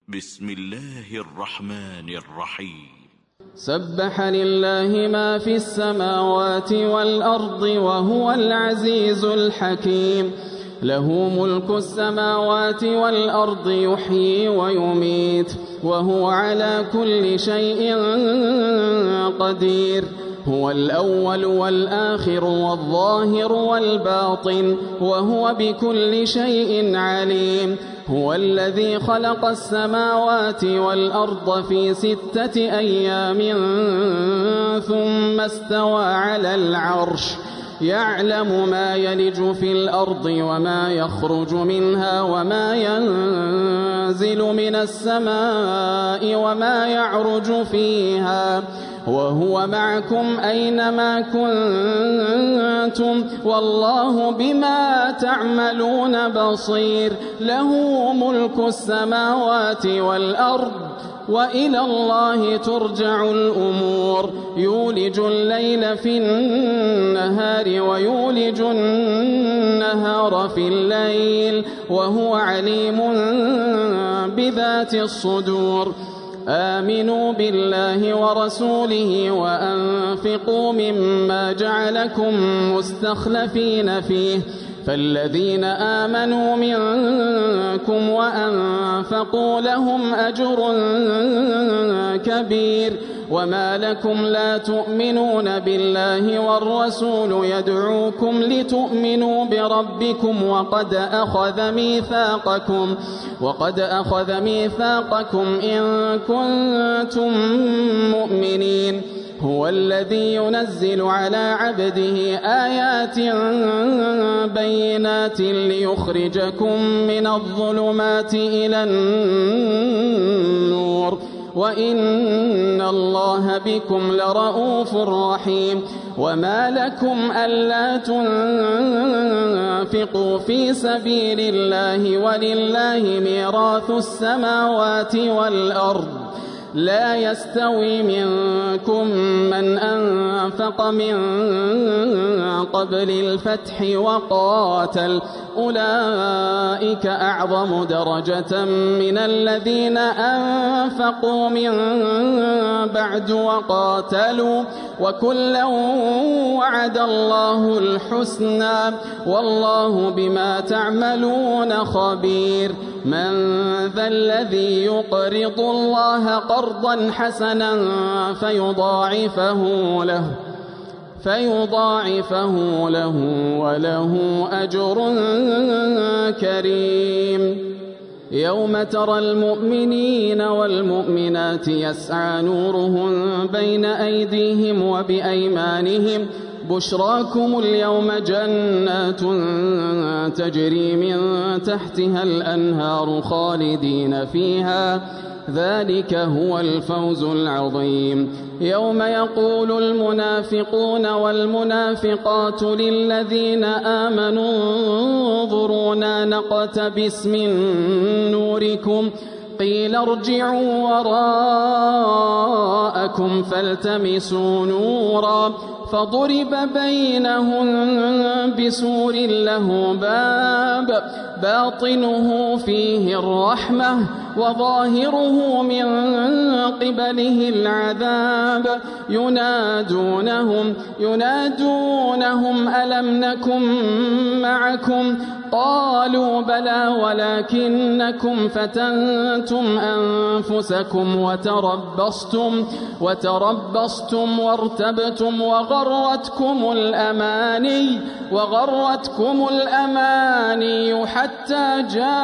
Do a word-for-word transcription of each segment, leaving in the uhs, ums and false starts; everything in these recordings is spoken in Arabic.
بسم الله الرحمن الرحيم. سبح لله ما في السماوات والأرض وهو العزيز الحكيم. له ملك السماوات والأرض يحيي ويميت وهو على كل شيء قدير. هو الأول والآخر والظاهر والباطن وهو بكل شيء عليم. هو الذي خلق السماوات والأرض في ستة أيام ثم استوى على العرش يعلم ما يلج في الأرض وما يخرج منها وما ينزل من السماء وما يعرج فيها وهو معكم أينما كنتم والله بما تعملون بصير. له ملك السماوات والأرض وإلى الله ترجع الأمور. يولج الليل في النهار ويولج النهار في الليل وهو عليم بذات الصدور. آمنوا بالله ورسوله وأنفقوا مما جعلكم مستخلفين فيه فالذين آمنوا منكم وأنفقوا لهم أجر كبير. وما لكم لا تؤمنون بالله والرسول يدعوكم لتؤمنوا بربكم وقد أخذ ميثاقكم وقد أخذ ميثاقكم إن كنتم مؤمنين. هو الذي ينزل على عبده آيات بينات ليخرجكم من الظلمات إلى النور وإن الله بكم لرؤوف رحيم. وما لكم ألا تنفقوا في سبيل الله ولله ميراث السماوات والأرض لا يستوي منكم من أنفق من قبل الفتح وقاتل أولئك أعظم درجة من الذين أنفقوا من بعد وقاتلوا وكلا وعد الله الحسنى والله بما تعملون خبير. من ذا الذي يقرض الله قرضا حسنا فيضاعفه له فيضاعفه له وله أجر كريم. يوم ترى المؤمنين والمؤمنات يسعى نورهم بين أيديهم وبأيمانهم بشراكم اليوم جنات تجري من تحتها الأنهار خالدين فيها ذلك هو الفوز العظيم. يوم يقول المنافقون والمنافقات للذين آمنوا انظرونا نقتبس من نوركم قيل ارجعوا وراءكم فالتمسوا نورا فضرب بينهم بسور له باب باطنه فيه الرحمة وظاهره من قبله العذاب ينادونهم ينادونهم ألم نكن معكم قالوا بلى ولكنكم فتنتم أنفسكم وتربصتم وتربصتم وارتبتم وغرتكم الأماني وغرتكم الأماني حتى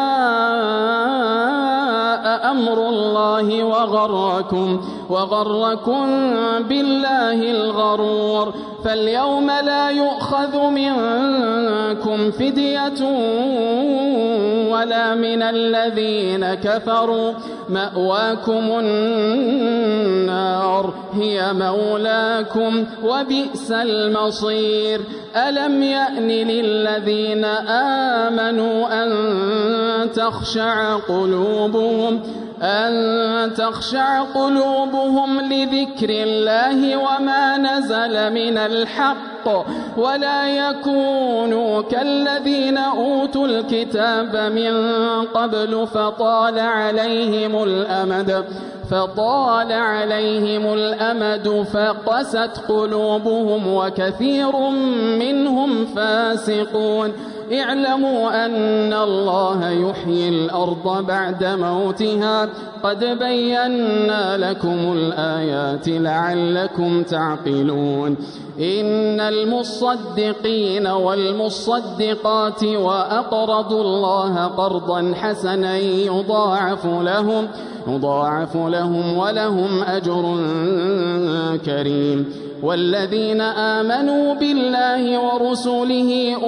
جاء أمر الله وغركم وغركم بالله الغرور. فاليوم لا يؤخذ منكم فدية ولا من الذين كفروا مأواكم النار هي مولاكم وبئس المصير. ألم يأن للذين آمنوا أن تخشع قلوبهم أن تخشع قلوبهم لذكر الله وما نزل من الحق ولا يكونوا كالذين أوتوا الكتاب من قبل فطال عليهم الأمد فطال عليهم الأمد فقست قلوبهم وكثير منهم فاسقون. اعلموا أن الله يحيي الأرض بعد موتها قد بينا لكم الآيات لعلكم تعقلون. إن المصدقين والمصدقات وأقرضوا الله قرضا حسنا يضاعف لهم يضاعف لهم ولهم أجر كريم. والذين آمنوا بالله ورسله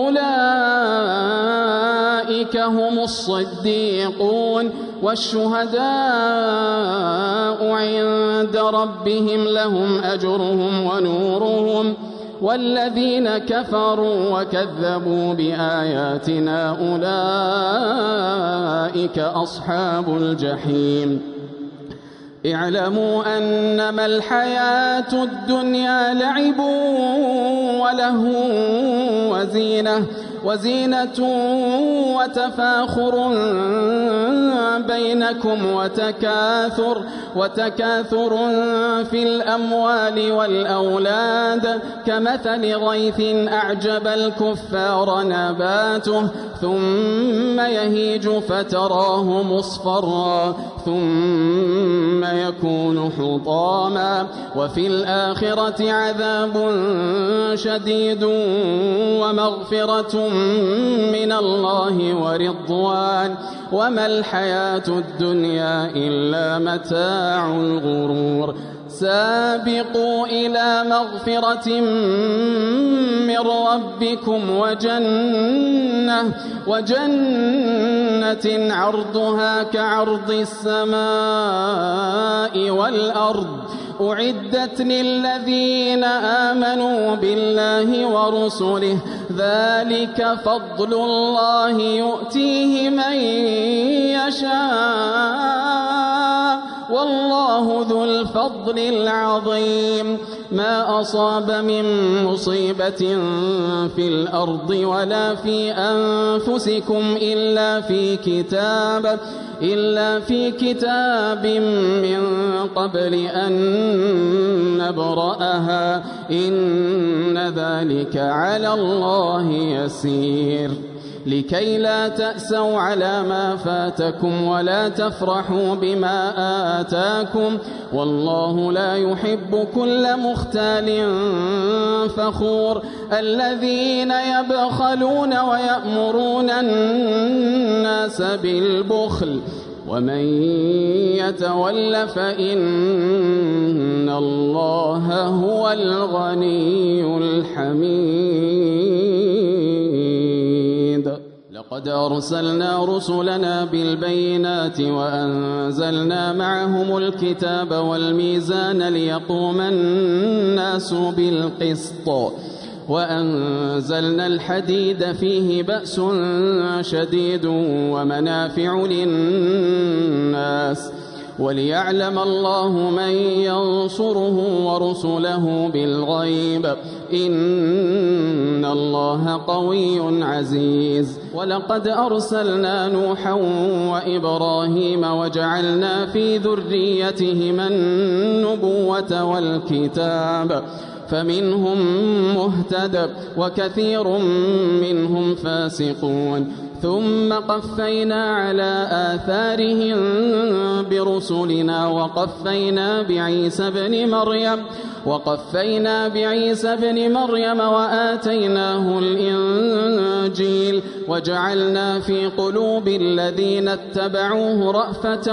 أولئك هم الصديقون والشهداء عند ربهم لهم أجرهم ونورهم. والذين كفروا وكذبوا بآياتنا أولئك أصحاب الجحيم. اعلموا أنما الحياة الدنيا لعب وله وزينة وزينة وتفاخر بينكم وتكاثر وتكاثر في الأموال والأولاد كمثل غيث أعجب الكفار نباته ثم يهيج فتراه مصفرا ثم يكون حطاما وفي الآخرة عذاب شديد ومغفرة من الله ورضوان وما الحياة الدنيا إلا متاع الغرور. سابقوا إلى مغفرة من ربكم وجنة وجنة عرضها كعرض السماء والأرض أعدت للذين آمنوا بالله ورسله ذلك فضل الله يؤتيه من يشاء والله ذو الفضل العظيم. ما أصاب من مصيبة في الأرض ولا في أنفسكم إلا في كتاب إلا في كتاب من قبل أن نبرأها إن ذلك على الله يسير. لكي لا تأسوا على ما فاتكم ولا تفرحوا بما آتاكم والله لا يحب كل مختال فخور. الذين يبخلون ويأمرون الناس بالبخل ومن يتول فإن الله هو الغني الحميد. لقد أرسلنا رسلنا بالبينات وأنزلنا معهم الكتاب والميزان ليقوم الناس بالقسط وأنزلنا الحديد فيه بأس شديد ومنافع للناس وليعلم الله من ينصره ورسله بالغيب إن الله قوي عزيز. ولقد أرسلنا نوحا وإبراهيم وجعلنا في ذريتهما النبوة والكتاب فمنهم مهتد وكثير منهم فاسقون. ثم قفينا على آثارهم برسلنا وقفينا بعيسى بن مريم وقفينا بعيسى بن مريم وآتيناه الإنجيل وجعلنا في قلوب الذين اتبعوه رأفة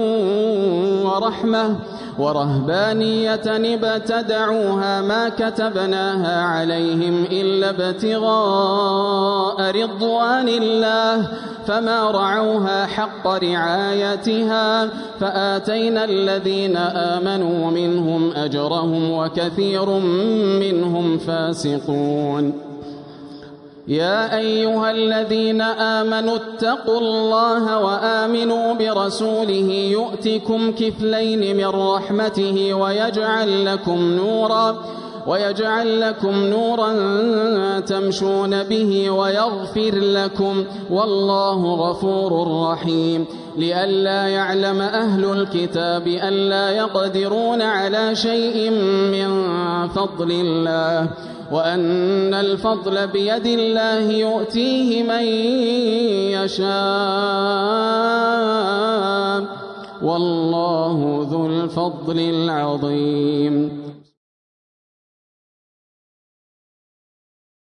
ورحمة ورهبانية ابتدعوها ما كتبناها عليهم إلا ابتغاء رضوان الله فما رعوها حق رعايتها فآتينا الذين آمنوا منهم أجرهم وكثير منهم فاسقون. يا أيها الذين آمنوا اتقوا الله وآمنوا برسوله يؤتكم كفلين من رحمته ويجعل لكم نورا ويجعل لكم نورا تمشون به ويغفر لكم والله غفور رحيم. لئلا يعلم أهل الكتاب ألا يقدرون على شيء من فضل الله وأن الفضل بيد الله يؤتيه من يشاء والله ذو الفضل العظيم.